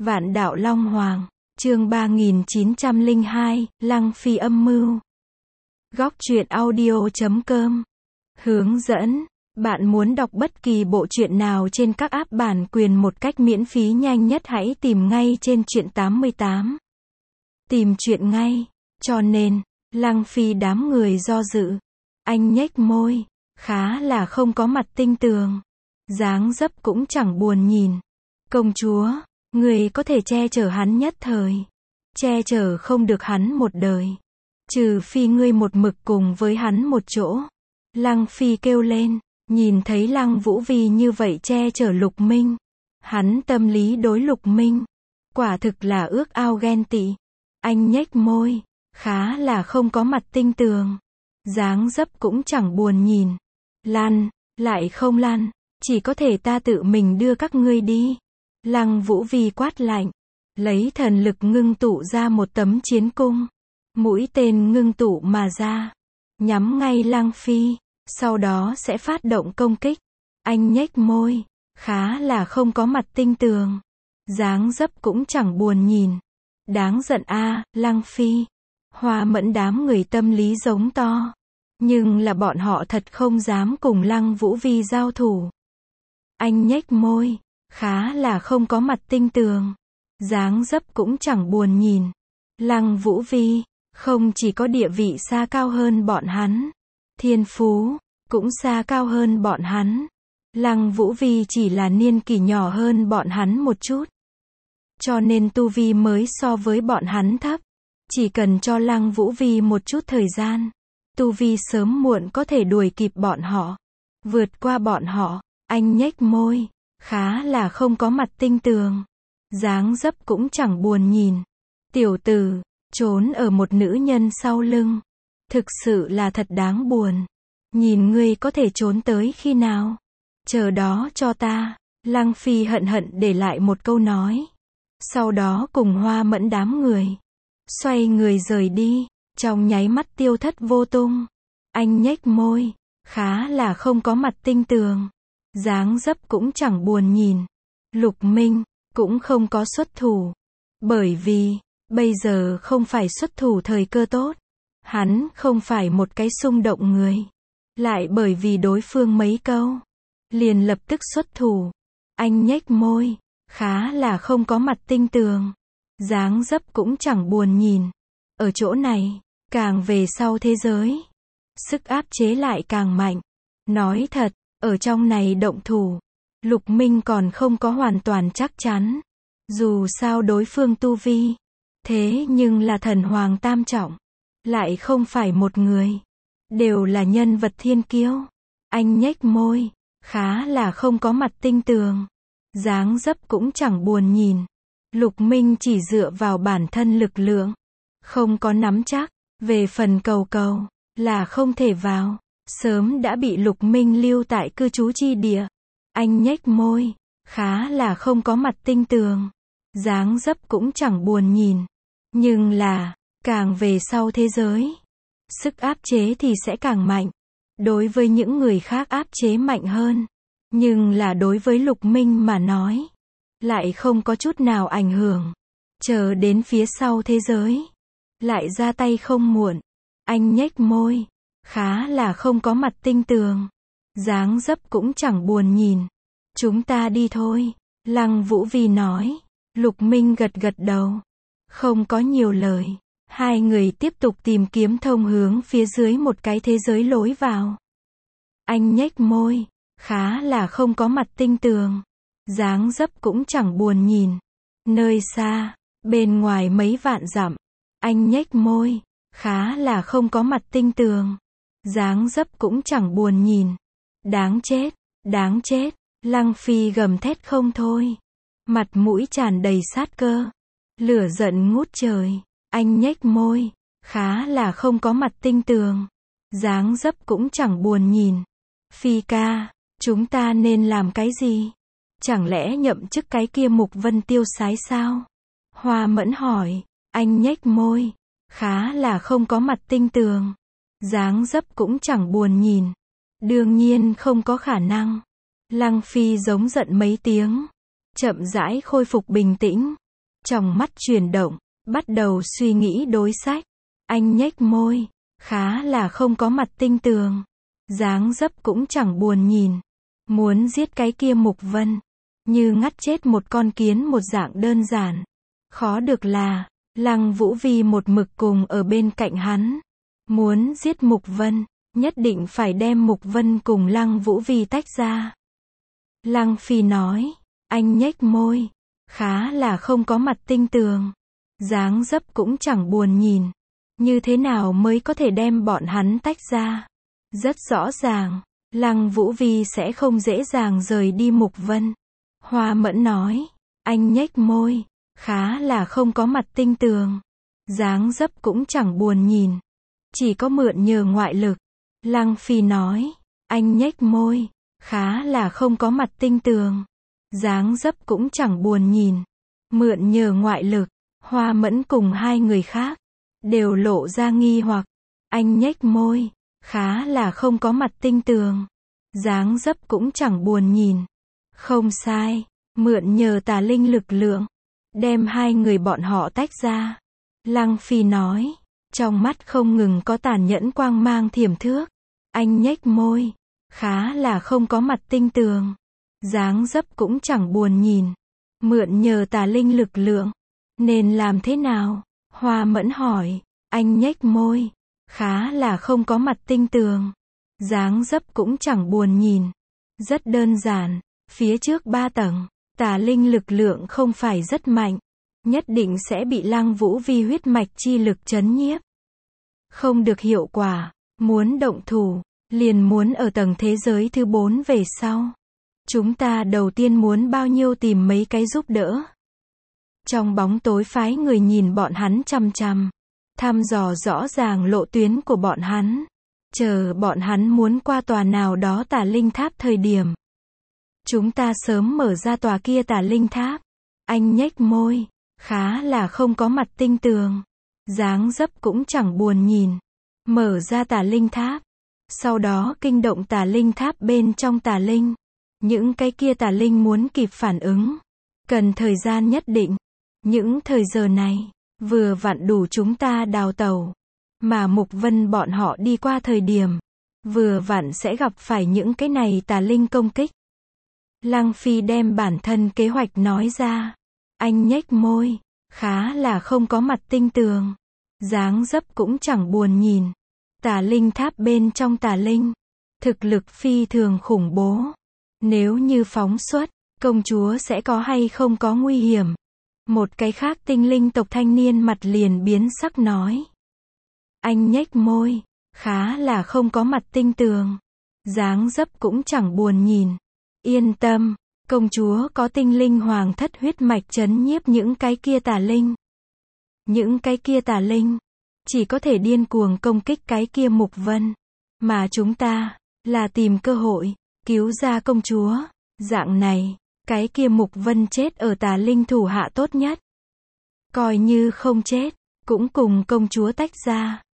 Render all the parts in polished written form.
Vạn đạo Long Hoàng, chương 3902, Lăng Phi âm mưu. Góc truyện audio.com. Hướng dẫn. Bạn muốn đọc bất kỳ bộ truyện nào trên các app bản quyền một cách miễn phí nhanh nhất hãy tìm ngay trên truyện 88. Tìm truyện ngay. Cho nên, Lăng Phi đám người do dự. Anh nhếch môi, khá là không có mặt tinh tường. Dáng dấp cũng chẳng buồn nhìn. Công chúa, người có thể che chở hắn nhất thời. Che chở không được hắn một đời. Trừ phi ngươi một mực cùng với hắn một chỗ. Lăng Phi kêu lên, nhìn thấy Lăng Vũ Vi như vậy che chở Lục Minh. Hắn tâm lý đối Lục Minh. Quả thực là ước ao ghen tị. Anh nhếch môi, khá là không có mặt tinh tường. Dáng dấp cũng chẳng buồn nhìn. Lăn, lại không lăn, chỉ có thể ta tự mình đưa các ngươi đi. Lăng Vũ Vi quát lạnh, lấy thần lực ngưng tụ ra một tấm chiến cung. Mũi tên ngưng tụ mà ra, nhắm ngay Lăng Phi, sau đó sẽ phát động công kích. Anh nhếch môi, khá là không có mặt tinh tường. Dáng dấp cũng chẳng buồn nhìn. Đáng giận a, Lăng Phi. Hoa Mẫn đám người tâm lý giống to. Nhưng là bọn họ thật không dám cùng Lăng Vũ Vi giao thủ. Anh nhếch môi, khá là không có mặt tinh tường. Dáng dấp cũng chẳng buồn nhìn. Lăng Vũ Vi, không chỉ có địa vị xa cao hơn bọn hắn. Thiên phú, cũng xa cao hơn bọn hắn. Lăng Vũ Vi chỉ là niên kỷ nhỏ hơn bọn hắn một chút. Cho nên tu vi mới so với bọn hắn thấp. Chỉ cần cho Lăng Vũ Vi một chút thời gian. Tu vi sớm muộn có thể đuổi kịp bọn họ. Vượt qua bọn họ. Anh nhếch môi, khá là không có mặt tinh tường. Dáng dấp cũng chẳng buồn nhìn. Tiểu tử, trốn ở một nữ nhân sau lưng. Thực sự là thật đáng buồn. Nhìn ngươi có thể trốn tới khi nào. Chờ đó cho ta. Lăng Phi hận hận để lại một câu nói. Sau đó cùng Hoa Mẫn đám người. Xoay người rời đi. Trong nháy mắt tiêu thất vô tung. Anh nhếch môi, khá là không có mặt tinh tường. Dáng dấp cũng chẳng buồn nhìn. Lục Minh, cũng không có xuất thủ. Bởi vì, bây giờ không phải xuất thủ thời cơ tốt. Hắn không phải một cái xung động người. Lại bởi vì đối phương mấy câu. Liền lập tức xuất thủ. Anh nhếch môi, khá là không có mặt tinh tường. Dáng dấp cũng chẳng buồn nhìn. Ở chỗ này, càng về sau thế giới. Sức áp chế lại càng mạnh. Nói thật, ở trong này động thủ. Lục Minh còn không có hoàn toàn chắc chắn. Dù sao đối phương tu vi. Thế nhưng là thần hoàng tam trọng. Lại không phải một người. Đều là nhân vật thiên kiêu. Anh nhếch môi. Khá là không có mặt tinh tường. Dáng dấp cũng chẳng buồn nhìn. Lục Minh chỉ dựa vào bản thân lực lượng. Không có nắm chắc. Về phần cầu là không thể vào. Sớm đã bị Lục Minh lưu tại cư trú chi địa. Anh nhếch môi. Khá là không có mặt tinh tường. Dáng dấp cũng chẳng buồn nhìn. Nhưng là, càng về sau thế giới. Sức áp chế thì sẽ càng mạnh. Đối với những người khác áp chế mạnh hơn. Nhưng là đối với Lục Minh mà nói. Lại không có chút nào ảnh hưởng. Chờ đến phía sau thế giới. Lại ra tay không muộn. Anh nhếch môi. Khá là không có mặt tinh tường. Dáng dấp cũng chẳng buồn nhìn. Chúng ta đi thôi. Lăng Vũ Vi nói. Lục Minh gật gật đầu. Không có nhiều lời. Hai người tiếp tục tìm kiếm thông hướng phía dưới một cái thế giới lối vào. Anh nhếch môi. Khá là không có mặt tinh tường. Dáng dấp cũng chẳng buồn nhìn. Nơi xa, bên ngoài mấy vạn dặm. Anh nhếch môi. Khá là không có mặt tinh tường. Dáng dấp cũng chẳng buồn nhìn. Đáng chết, đáng chết. Lăng Phi gầm thét không thôi. Mặt mũi tràn đầy sát cơ. Lửa giận ngút trời. Anh nhếch môi. Khá là không có mặt tinh tường. Dáng dấp cũng chẳng buồn nhìn. Phi ca, chúng ta nên làm cái gì? Chẳng lẽ nhậm chức cái kia Mục Vân tiêu sái sao? Hoa Mẫn hỏi. Anh nhếch môi. Khá là không có mặt tinh tường. Dáng dấp cũng chẳng buồn nhìn. Đương nhiên không có khả năng. Lăng Phi giống giận mấy tiếng. Chậm rãi khôi phục bình tĩnh. Trong mắt chuyển động, bắt đầu suy nghĩ đối sách. Anh nhếch môi, khá là không có mặt tinh tường. Dáng dấp cũng chẳng buồn nhìn. Muốn giết cái kia Mục Vân, như ngắt chết một con kiến một dạng đơn giản. Khó được là, Lăng Vũ Vi một mực cùng ở bên cạnh hắn. Muốn giết Mục Vân, nhất định phải đem Mục Vân cùng Lăng Vũ Vi tách ra. Lăng Phi nói, anh nhếch môi, khá là không có mặt tinh tường. Dáng dấp cũng chẳng buồn nhìn. Như thế nào mới có thể đem bọn hắn tách ra? Rất rõ ràng, Lăng Vũ Vi sẽ không dễ dàng rời đi Mục Vân. Hoa Mẫn nói, anh nhếch môi, khá là không có mặt tinh tường. Dáng dấp cũng chẳng buồn nhìn. Chỉ có mượn nhờ ngoại lực. Lăng Phi nói, anh nhếch môi, khá là không có mặt tinh tường. Dáng dấp cũng chẳng buồn nhìn. Mượn nhờ ngoại lực. Hoa Mẫn cùng hai người khác đều lộ ra nghi hoặc. Anh nhếch môi, khá là không có mặt tinh tường. Dáng dấp cũng chẳng buồn nhìn. Không sai, mượn nhờ tà linh lực lượng, đem hai người bọn họ tách ra. Lăng Phi nói, trong mắt không ngừng có tàn nhẫn quang mang thiểm thước. Anh nhếch môi, khá là không có mặt tinh tường. Dáng dấp cũng chẳng buồn nhìn. Mượn nhờ tà linh lực lượng, nên làm thế nào? Hoa Mẫn hỏi, anh nhếch môi, khá là không có mặt tinh tường. Dáng dấp cũng chẳng buồn nhìn. Rất đơn giản, phía trước 3 tầng, tà linh lực lượng không phải rất mạnh. Nhất định sẽ bị Lăng Vũ Vi huyết mạch chi lực chấn nhiếp. Không được hiệu quả, muốn động thủ, liền muốn ở tầng thế giới thứ 4 về sau. Chúng ta đầu tiên muốn bao nhiêu tìm mấy cái giúp đỡ. Trong bóng tối phái người nhìn bọn hắn chằm chằm, thăm dò rõ ràng lộ tuyến của bọn hắn. Chờ bọn hắn muốn qua tòa nào đó tà linh tháp thời điểm, chúng ta sớm mở ra tòa kia tà linh tháp. Anh nhếch môi, khá là không có mặt tinh tường. Dáng dấp cũng chẳng buồn nhìn. Mở ra tà linh tháp. Sau đó kinh động tà linh tháp bên trong tà linh. Những cái kia tà linh muốn kịp phản ứng, cần thời gian nhất định. Những thời giờ này, vừa vặn đủ chúng ta đào tẩu. Mà Mục Vân bọn họ đi qua thời điểm, vừa vặn sẽ gặp phải những cái này tà linh công kích. Lăng Phi đem bản thân kế hoạch nói ra. Anh nhếch môi, khá là không có mặt tinh tường. Dáng dấp cũng chẳng buồn nhìn. Tà linh tháp bên trong tà linh, thực lực phi thường khủng bố. Nếu như phóng xuất, công chúa sẽ có hay không có nguy hiểm? Một cái khác tinh linh tộc thanh niên mặt liền biến sắc nói. Anh nhếch môi, khá là không có mặt tinh tường. Dáng dấp cũng chẳng buồn nhìn. Yên tâm, công chúa có tinh linh hoàng thất huyết mạch chấn nhiếp những cái kia tà linh. Những cái kia tà linh chỉ có thể điên cuồng công kích cái kia Mục Vân. Mà chúng ta là tìm cơ hội cứu ra công chúa. Dạng này, cái kia Mục Vân chết ở tà linh thủ hạ tốt nhất. Coi như không chết, cũng cùng công chúa tách ra.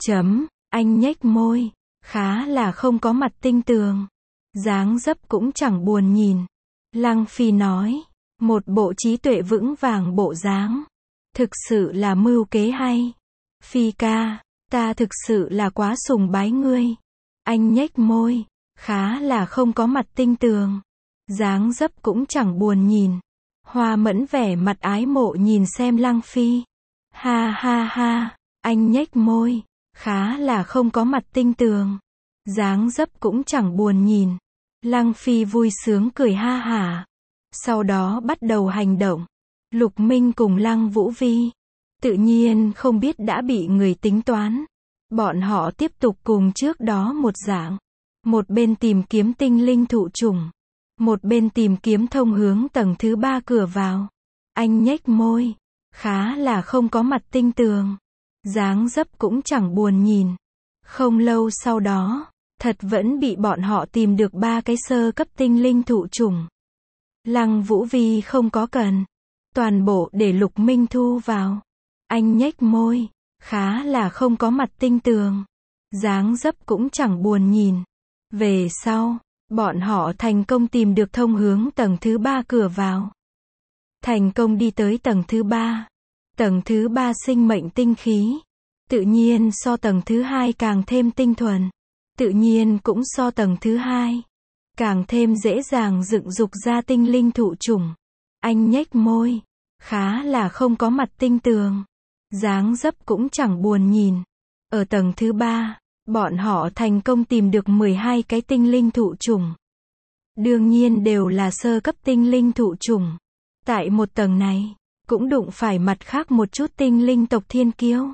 Anh nhếch môi, khá là không có mặt tinh tường. Dáng dấp cũng chẳng buồn nhìn. Lăng Phi nói, một bộ trí tuệ vững vàng bộ dáng. Thực sự là mưu kế hay. Phi ca, ta thực sự là quá sùng bái ngươi. Anh nhếch môi, khá là không có mặt tinh tường. Dáng dấp cũng chẳng buồn nhìn. Hoa Mẫn vẻ mặt ái mộ nhìn xem Lăng Phi. Ha ha ha, anh nhếch môi, khá là không có mặt tinh tường. Dáng dấp cũng chẳng buồn nhìn. Lăng Phi vui sướng cười ha hả. Sau đó bắt đầu hành động. Lục Minh cùng Lăng Vũ Vi tự nhiên không biết đã bị người tính toán. Bọn họ tiếp tục cùng trước đó một dạng. Một bên tìm kiếm tinh linh thụ trùng, một bên tìm kiếm thông hướng tầng thứ 3 cửa vào. Anh nhếch môi, khá là không có mặt tinh tường. Dáng dấp cũng chẳng buồn nhìn. Không lâu sau đó, thật vẫn bị bọn họ tìm được 3 cái sơ cấp tinh linh thụ trùng. Lăng Vũ Vi không có cần, toàn bộ để Lục Minh thu vào. Anh nhếch môi, khá là không có mặt tinh tường. Dáng dấp cũng chẳng buồn nhìn. Về sau, bọn họ thành công tìm được thông hướng tầng thứ 3 cửa vào. thành công đi tới tầng thứ 3. Tầng thứ 3 sinh mệnh tinh khí. Tự nhiên so tầng thứ 2 càng thêm tinh thuần. Tự nhiên cũng so tầng thứ 2 càng thêm dễ dàng dựng dục ra tinh linh thụ chủng. Anh nhếch môi, khá là không có mặt tinh tường. Dáng dấp cũng chẳng buồn nhìn. Ở tầng thứ 3, bọn họ thành công tìm được 12 cái tinh linh thụ chủng. Đương nhiên đều là sơ cấp tinh linh thụ chủng. Tại một tầng này, cũng đụng phải mặt khác một chút tinh linh tộc thiên kiêu.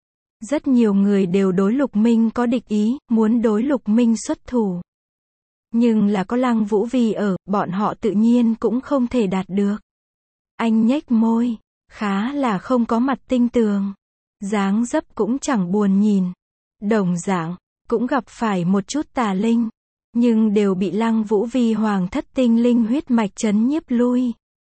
Rất nhiều người đều đối Lục Minh có địch ý, muốn đối Lục Minh xuất thủ. Nhưng là có Lăng Vũ Vi ở, bọn họ tự nhiên cũng không thể đạt được. Anh nhếch môi, khá là không có mặt tinh tường. Dáng dấp cũng chẳng buồn nhìn. Đồng dạng, cũng gặp phải một chút tà linh. Nhưng đều bị Lăng Vũ Vi hoàng thất tinh linh huyết mạch chấn nhiếp lui.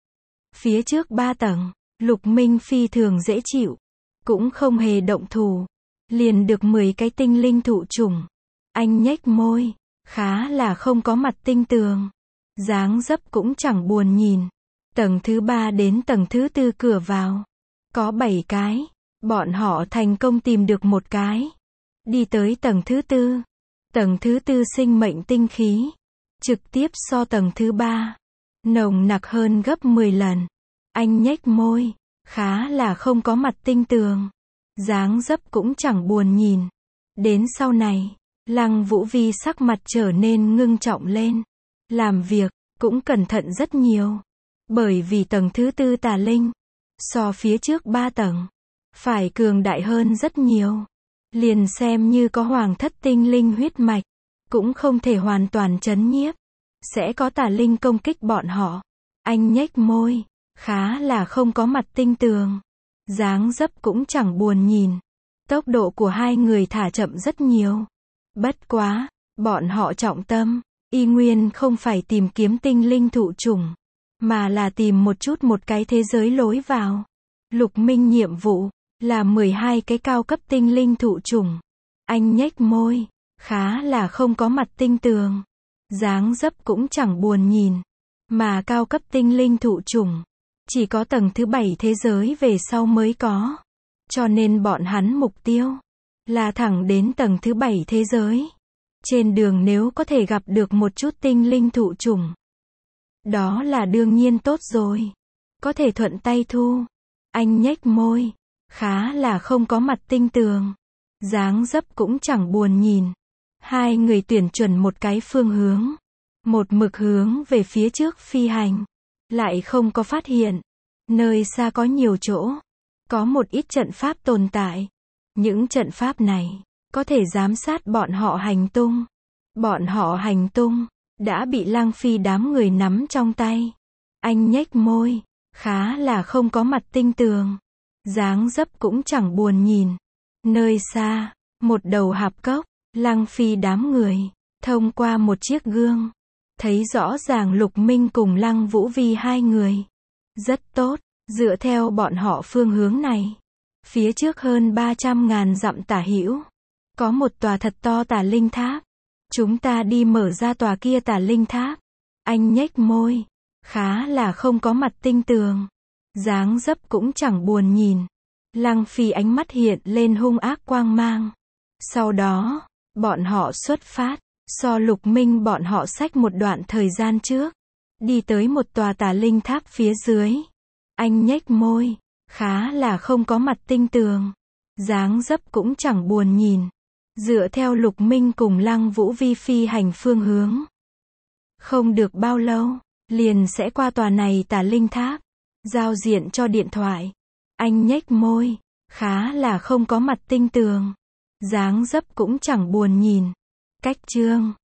Phía trước 3 tầng, Lục Minh phi thường dễ chịu. Cũng không hề động thủ. Liền được 10 cái tinh linh thụ chủng. Anh nhếch môi, khá là không có mặt tinh tường. Dáng dấp cũng chẳng buồn nhìn. Tầng thứ 3 đến tầng thứ 4 cửa vào. Có 7 cái. Bọn họ thành công tìm được một cái. Đi tới tầng thứ 4. Tầng thứ 4 sinh mệnh tinh khí. Trực tiếp so tầng thứ 3. Nồng nặc hơn gấp 10 lần. Anh nhếch môi. Khá là không có mặt tinh tường. Dáng dấp cũng chẳng buồn nhìn. Đến sau này, Lăng Vũ Vi sắc mặt trở nên ngưng trọng lên. Làm việc, cũng cẩn thận rất nhiều. Bởi vì tầng thứ 4 tà linh, so phía trước 3 tầng, phải cường đại hơn rất nhiều. Liền xem như có hoàng thất tinh linh huyết mạch, cũng không thể hoàn toàn chấn nhiếp. Sẽ có tà linh công kích bọn họ. Anh nhếch môi, khá là không có mặt tinh tường. Dáng dấp cũng chẳng buồn nhìn. Tốc độ của hai người thả chậm rất nhiều. Bất quá, bọn họ trọng tâm, y nguyên không phải tìm kiếm tinh linh thụ chủng, mà là tìm một cái thế giới lối vào. Lục Minh nhiệm vụ, là 12 cái cao cấp tinh linh thụ chủng. Anh nhếch môi, khá là không có mặt tinh tường. Dáng dấp cũng chẳng buồn nhìn. Mà cao cấp tinh linh thụ chủng, chỉ có tầng thứ 7 thế giới về sau mới có. Cho nên bọn hắn mục tiêu, là thẳng đến tầng thứ 7 thế giới. Trên đường nếu có thể gặp được một chút tinh linh thụ chủng, đó là đương nhiên tốt rồi. Có thể thuận tay thu. Anh nhếch môi, khá là không có mặt tinh tường. Dáng dấp cũng chẳng buồn nhìn. Hai người tuyển chuẩn một cái phương hướng. Một mực hướng về phía trước phi hành. Lại không có phát hiện. Nơi xa có nhiều chỗ. Có một ít trận pháp tồn tại. Những trận pháp này, có thể giám sát bọn họ hành tung. Bọn họ hành tung, đã bị Lăng Phi đám người nắm trong tay. Anh nhếch môi, khá là không có mặt tinh tường. Dáng dấp cũng chẳng buồn nhìn. Nơi xa, một đầu hạp cốc, Lăng Phi đám người, thông qua một chiếc gương, thấy rõ ràng Lục Minh cùng Lăng Vũ Vi hai người. Rất tốt, dựa theo bọn họ phương hướng này. Phía trước hơn 300.000 dặm tả hữu, có một tòa thật to tà linh tháp. Chúng ta đi mở ra tòa kia tà linh tháp. Anh nhếch môi, khá là không có mặt tinh tường. Dáng dấp cũng chẳng buồn nhìn. Lăng Phi ánh mắt hiện lên hung ác quang mang. Sau đó, bọn họ xuất phát, so Lục Minh bọn họ xách một đoạn thời gian trước. Đi tới một tòa tà linh tháp phía dưới. Anh nhếch môi, khá là không có mặt tinh tường. Dáng dấp cũng chẳng buồn nhìn. Dựa theo Lục Minh cùng Lăng Vũ Vi phi hành phương hướng. Không được bao lâu, liền sẽ qua tòa này tà linh tháp. Giao diện cho điện thoại. Anh nhếch môi, khá là không có mặt tinh tường. Dáng dấp cũng chẳng buồn nhìn. Cách chương